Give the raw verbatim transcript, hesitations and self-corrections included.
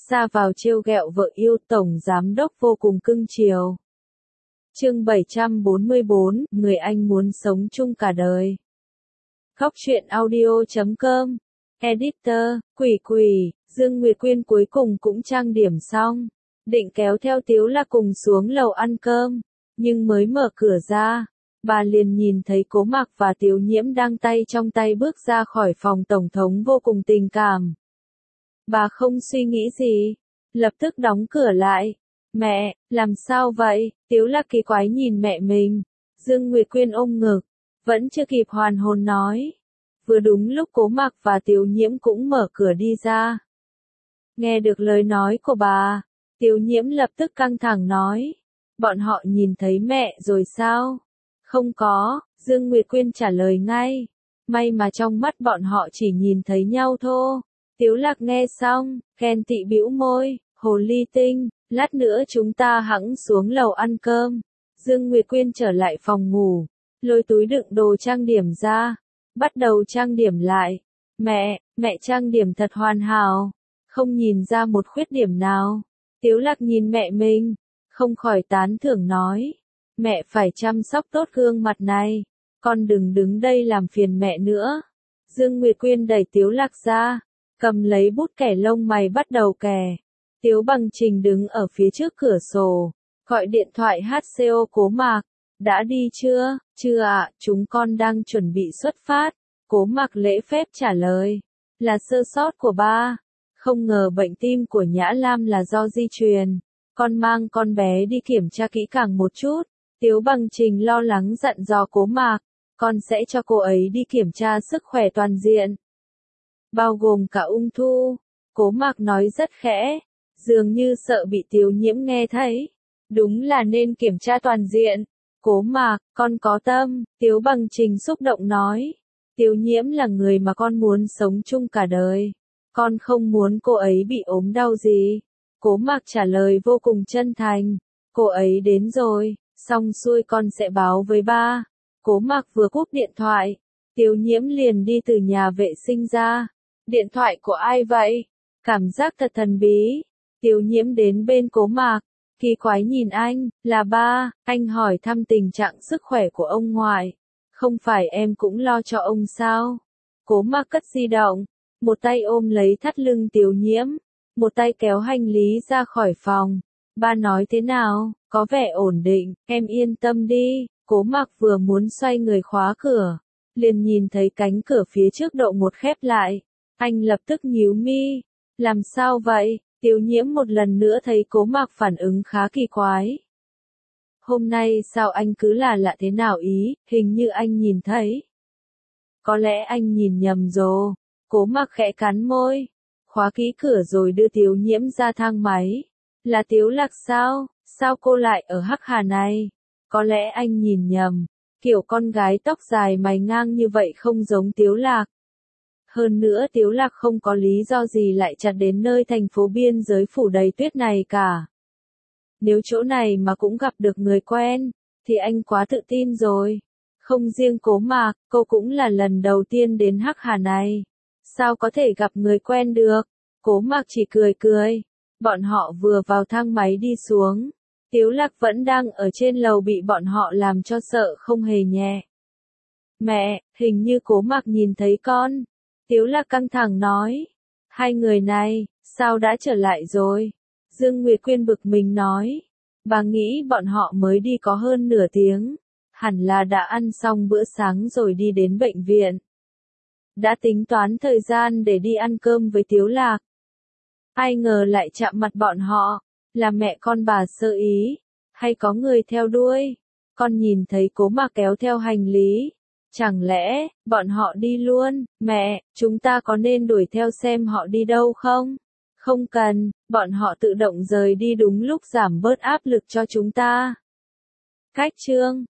ra vào trêu ghẹo vợ yêu, tổng giám đốc vô cùng cưng chiều. Chương bảy trăm bốn mươi bốn, người anh muốn sống chung cả đời. Góc truyện audio chấm com. Editor, Quỷ Quỷ, Dương Nguyệt Quyên cuối cùng cũng trang điểm xong, định kéo theo Tiếu Lạc cùng xuống lầu ăn cơm, nhưng mới mở cửa ra, bà liền nhìn thấy Cố Mạc và Tiếu Nhiễm đang tay trong tay bước ra khỏi phòng tổng thống vô cùng tình cảm. Bà không suy nghĩ gì, lập tức đóng cửa lại. Mẹ, làm sao vậy? Tiếu Lạc kỳ quái nhìn mẹ mình. Dương Nguyệt Quyên ôm ngực, vẫn chưa kịp hoàn hồn nói. Vừa đúng lúc Cố Mạc và Tiếu Nhiễm cũng mở cửa đi ra. Nghe được lời nói của bà, Tiếu Nhiễm lập tức căng thẳng nói. Bọn họ nhìn thấy mẹ rồi sao? Không có, Dương Nguyệt Quyên trả lời ngay. May mà trong mắt bọn họ chỉ nhìn thấy nhau thôi. Tiếu Lạc nghe xong, ghen tị bĩu môi, hồ ly tinh, lát nữa chúng ta hẵng xuống lầu ăn cơm. Dương Nguyệt Quyên trở lại phòng ngủ, lôi túi đựng đồ trang điểm ra, bắt đầu trang điểm lại. Mẹ, mẹ trang điểm thật hoàn hảo, không nhìn ra một khuyết điểm nào. Tiếu Lạc nhìn mẹ mình, không khỏi tán thưởng nói. Mẹ phải chăm sóc tốt gương mặt này, con đừng đứng đây làm phiền mẹ nữa. Dương Nguyệt Quyên đẩy Tiếu Lạc ra, cầm lấy bút kẻ lông mày bắt đầu kẻ. Tiếu Bằng Trình đứng ở phía trước cửa sổ, gọi điện thoại hát xê ô Cố Mạc. Đã đi chưa? Chưa ạ, chúng con đang chuẩn bị xuất phát. Cố Mạc lễ phép trả lời. Là sơ sót của ba. Không ngờ bệnh tim của Nhã Lam là do di truyền. Con mang con bé đi kiểm tra kỹ càng một chút. Tiếu Bằng Trình lo lắng dặn dò Cố Mạc. Con sẽ cho cô ấy đi kiểm tra sức khỏe toàn diện, bao gồm cả ung thư. Cố Mạc nói rất khẽ, dường như sợ bị Tiếu Nhiễm nghe thấy. Đúng là nên kiểm tra toàn diện. Cố Mạc, con có tâm, Tiếu Bằng Trình xúc động nói. Tiếu Nhiễm là người mà con muốn sống chung cả đời. Con không muốn cô ấy bị ốm đau gì. Cố Mạc trả lời vô cùng chân thành. Cô ấy đến rồi, xong xuôi con sẽ báo với ba. Cố Mạc vừa cúp điện thoại, Tiếu Nhiễm liền đi từ nhà vệ sinh ra. Điện thoại của ai vậy? Cảm giác thật thần bí. Tiếu Nhiễm đến bên Cố Mạc, kỳ quái nhìn anh. Là ba, anh hỏi thăm tình trạng sức khỏe của ông ngoại. Không phải em cũng lo cho ông sao? Cố Mạc cất di động, một tay ôm lấy thắt lưng Tiếu Nhiễm, một tay kéo hành lý ra khỏi phòng. Ba nói thế nào? Có vẻ ổn định, em yên tâm đi. Cố Mạc vừa muốn xoay người khóa cửa, liền nhìn thấy cánh cửa phía trước độ một khép lại. Anh lập tức nhíu mi. Làm sao vậy? Tiếu Nhiễm một lần nữa thấy Cố Mạc phản ứng khá kỳ quái. Hôm nay sao anh cứ là lạ thế nào ý, hình như anh nhìn thấy. Có lẽ anh nhìn nhầm rồi. Cố Mạc khẽ cắn môi, khóa kỹ cửa rồi đưa Tiếu Nhiễm ra thang máy. Là Tiếu Lạc sao? Sao cô lại ở Hắc Hà này? Có lẽ anh nhìn nhầm, kiểu con gái tóc dài mày ngang như vậy không giống Tiếu Lạc. Hơn nữa Tiếu Lạc không có lý do gì lại chặt đến nơi thành phố biên giới phủ đầy tuyết này cả. Nếu chỗ này mà cũng gặp được người quen, thì anh quá tự tin rồi. Không riêng Cố Mạc, cô cũng là lần đầu tiên đến Hắc Hà này. Sao có thể gặp người quen được? Cố Mạc chỉ cười cười. Bọn họ vừa vào thang máy đi xuống. Tiếu Lạc vẫn đang ở trên lầu bị bọn họ làm cho sợ không hề nhẹ. Mẹ, hình như Cố Mạc nhìn thấy con. Tiếu Lạc căng thẳng nói. Hai người này, sao đã trở lại rồi? Dương Nguyệt Quyên bực mình nói. Bà nghĩ bọn họ mới đi có hơn nửa tiếng. Hẳn là đã ăn xong bữa sáng rồi đi đến bệnh viện. Đã tính toán thời gian để đi ăn cơm với Tiếu Lạc. Ai ngờ lại chạm mặt bọn họ. Là mẹ con bà sơ ý, hay có người theo đuôi? Con nhìn thấy Cố Mạc kéo theo hành lý. Chẳng lẽ, bọn họ đi luôn? Mẹ, chúng ta có nên đuổi theo xem họ đi đâu không? Không cần, bọn họ tự động rời đi đúng lúc giảm bớt áp lực cho chúng ta. Cách chương